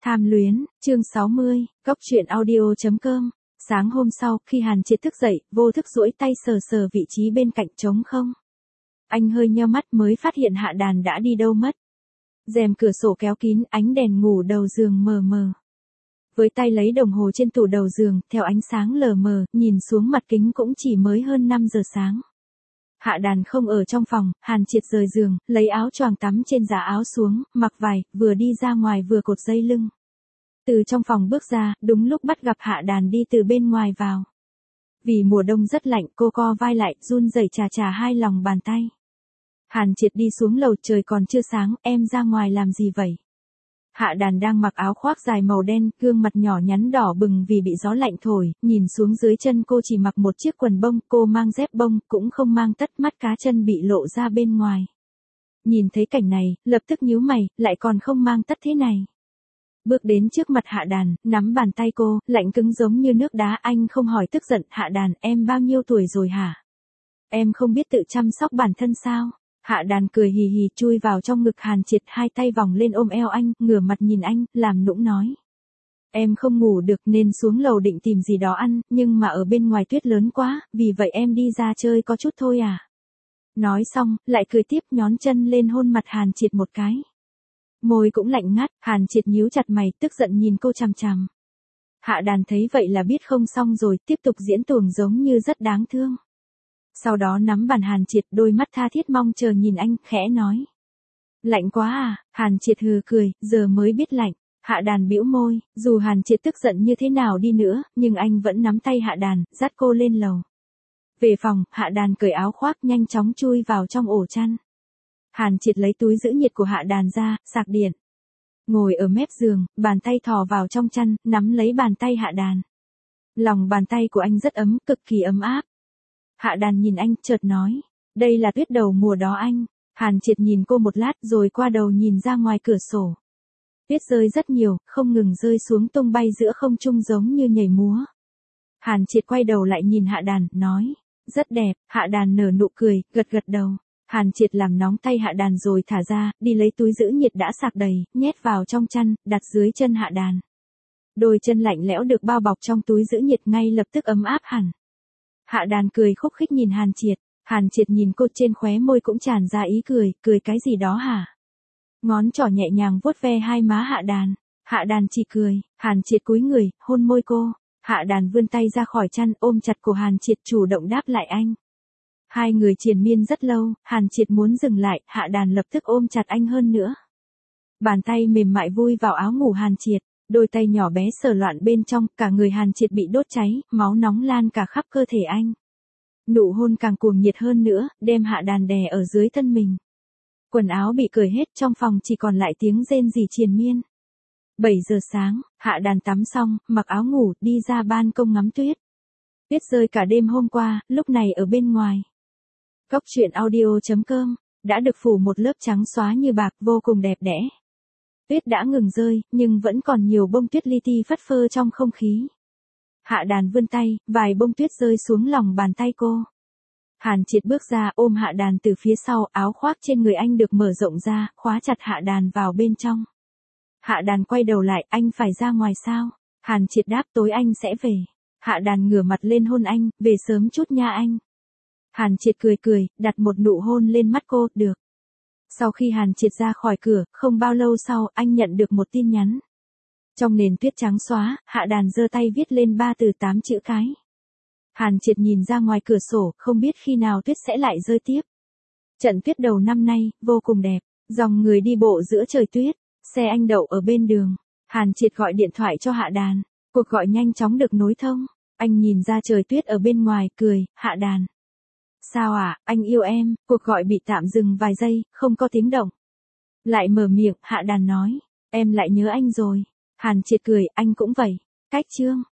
Tham luyến, chương 60, Cốc truyện audio.com. Sáng hôm sau, khi Hàn Triệt thức dậy, vô thức duỗi tay sờ sờ vị trí bên cạnh trống không. Anh hơi nheo mắt mới phát hiện Hạ Đàn đã đi đâu mất. Rèm cửa sổ kéo kín, ánh đèn ngủ đầu giường mờ mờ. Với tay lấy đồng hồ trên tủ đầu giường, theo ánh sáng lờ mờ, nhìn xuống mặt kính cũng chỉ mới hơn 5 giờ sáng. Hạ Đàn không ở trong phòng, Hàn Triệt rời giường, lấy áo choàng tắm trên giá áo xuống, mặc vải, vừa đi ra ngoài vừa cột dây lưng. Từ trong phòng bước ra, đúng lúc bắt gặp Hạ Đàn đi từ bên ngoài vào. Vì mùa đông rất lạnh, cô co vai lại, run rẩy chà hai lòng bàn tay. Hàn Triệt đi xuống lầu, trời còn chưa sáng, em ra ngoài làm gì vậy? Hạ Đàn đang mặc áo khoác dài màu đen, gương mặt nhỏ nhắn đỏ bừng vì bị gió lạnh thổi, nhìn xuống dưới chân cô chỉ mặc một chiếc quần bông, cô mang dép bông, cũng không mang tất, mắt cá chân bị lộ ra bên ngoài. Nhìn thấy cảnh này, lập tức nhíu mày, lại còn không mang tất thế này. Bước đến trước mặt Hạ Đàn, nắm bàn tay cô, lạnh cứng giống như nước đá, anh không hỏi tức giận, Hạ Đàn, em bao nhiêu tuổi rồi hả? Em không biết tự chăm sóc bản thân sao? Hạ Đàn cười hì hì chui vào trong ngực Hàn Triệt, hai tay vòng lên ôm eo anh, ngửa mặt nhìn anh, làm nũng nói. Em không ngủ được nên xuống lầu định tìm gì đó ăn, nhưng mà ở bên ngoài tuyết lớn quá, vì vậy em đi ra chơi có chút thôi à. Nói xong, lại cười tiếp nhón chân lên hôn mặt Hàn Triệt một cái. Môi cũng lạnh ngắt, Hàn Triệt nhíu chặt mày, tức giận nhìn cô chằm chằm. Hạ Đàn thấy vậy là biết không xong rồi, tiếp tục diễn tuồng giống như rất đáng thương. Sau đó nắm bàn Hàn Triệt, đôi mắt tha thiết mong chờ nhìn anh, khẽ nói. Lạnh quá à? Hàn Triệt hừ cười, giờ mới biết lạnh. Hạ Đàn bĩu môi, dù Hàn Triệt tức giận như thế nào đi nữa, nhưng anh vẫn nắm tay Hạ Đàn, dắt cô lên lầu. Về phòng, Hạ Đàn cởi áo khoác nhanh chóng chui vào trong ổ chăn. Hàn Triệt lấy túi giữ nhiệt của Hạ Đàn ra, sạc điện. Ngồi ở mép giường, bàn tay thò vào trong chăn, nắm lấy bàn tay Hạ Đàn. Lòng bàn tay của anh rất ấm, cực kỳ ấm áp. Hạ Đàn nhìn anh, chợt nói. Đây là tuyết đầu mùa đó anh. Hàn Triệt nhìn cô một lát rồi qua đầu nhìn ra ngoài cửa sổ. Tuyết rơi rất nhiều, không ngừng rơi xuống tung bay giữa không trung giống như nhảy múa. Hàn Triệt quay đầu lại nhìn Hạ Đàn, nói. Rất đẹp. Hạ Đàn nở nụ cười, gật gật đầu. Hàn Triệt làm nóng tay Hạ Đàn rồi thả ra, đi lấy túi giữ nhiệt đã sạc đầy, nhét vào trong chăn, đặt dưới chân Hạ Đàn. Đôi chân lạnh lẽo được bao bọc trong túi giữ nhiệt ngay lập tức ấm áp hẳn. Hạ Đàn cười khúc khích nhìn Hàn Triệt. Hàn Triệt nhìn cô, trên khóe môi cũng tràn ra ý cười, cười cái gì đó hả? Ngón trỏ nhẹ nhàng vuốt ve hai má Hạ Đàn. Hạ Đàn chỉ cười, Hàn Triệt cúi người, hôn môi cô. Hạ Đàn vươn tay ra khỏi chăn, ôm chặt cổ Hàn Triệt, chủ động đáp lại anh. Hai người triền miên rất lâu, Hàn Triệt muốn dừng lại, Hạ Đàn lập tức ôm chặt anh hơn nữa. Bàn tay mềm mại vui vào áo ngủ Hàn Triệt, đôi tay nhỏ bé sờ loạn bên trong, cả người Hàn Triệt bị đốt cháy, máu nóng lan cả khắp cơ thể anh. Nụ hôn càng cuồng nhiệt hơn nữa, đem Hạ Đàn đè ở dưới thân mình. Quần áo bị cởi hết, trong phòng chỉ còn lại tiếng rên rỉ triền miên. 7 giờ sáng, Hạ Đàn tắm xong, mặc áo ngủ, đi ra ban công ngắm tuyết. Tuyết rơi cả đêm hôm qua, lúc này ở bên ngoài. Cốc truyện audio.com, đã được phủ một lớp trắng xóa như bạc, vô cùng đẹp đẽ. Tuyết đã ngừng rơi, nhưng vẫn còn nhiều bông tuyết li ti phất phơ trong không khí. Hạ Đàn vươn tay, vài bông tuyết rơi xuống lòng bàn tay cô. Hàn Triệt bước ra, ôm Hạ Đàn từ phía sau, áo khoác trên người anh được mở rộng ra, khóa chặt Hạ Đàn vào bên trong. Hạ Đàn quay đầu lại, anh phải ra ngoài sao? Hàn Triệt đáp, tối anh sẽ về. Hạ Đàn ngửa mặt lên hôn anh, về sớm chút nha anh. Hàn Triệt cười cười, đặt một nụ hôn lên mắt cô, được. Sau khi Hàn Triệt ra khỏi cửa, không bao lâu sau, anh nhận được một tin nhắn. Trong nền tuyết trắng xóa, Hạ Đàn giơ tay viết lên 3 từ 8 chữ cái. Hàn Triệt nhìn ra ngoài cửa sổ, không biết khi nào tuyết sẽ lại rơi tiếp. Trận tuyết đầu năm nay, vô cùng đẹp, dòng người đi bộ giữa trời tuyết, xe anh đậu ở bên đường. Hàn Triệt gọi điện thoại cho Hạ Đàn, cuộc gọi nhanh chóng được nối thông. Anh nhìn ra trời tuyết ở bên ngoài, cười, Hạ Đàn. Sao à, anh yêu em, cuộc gọi bị tạm dừng vài giây, không có tiếng động. Lại mở miệng, Hạ Đàn nói, em lại nhớ anh rồi. Hàn Triệt cười, anh cũng vậy. Cách chương.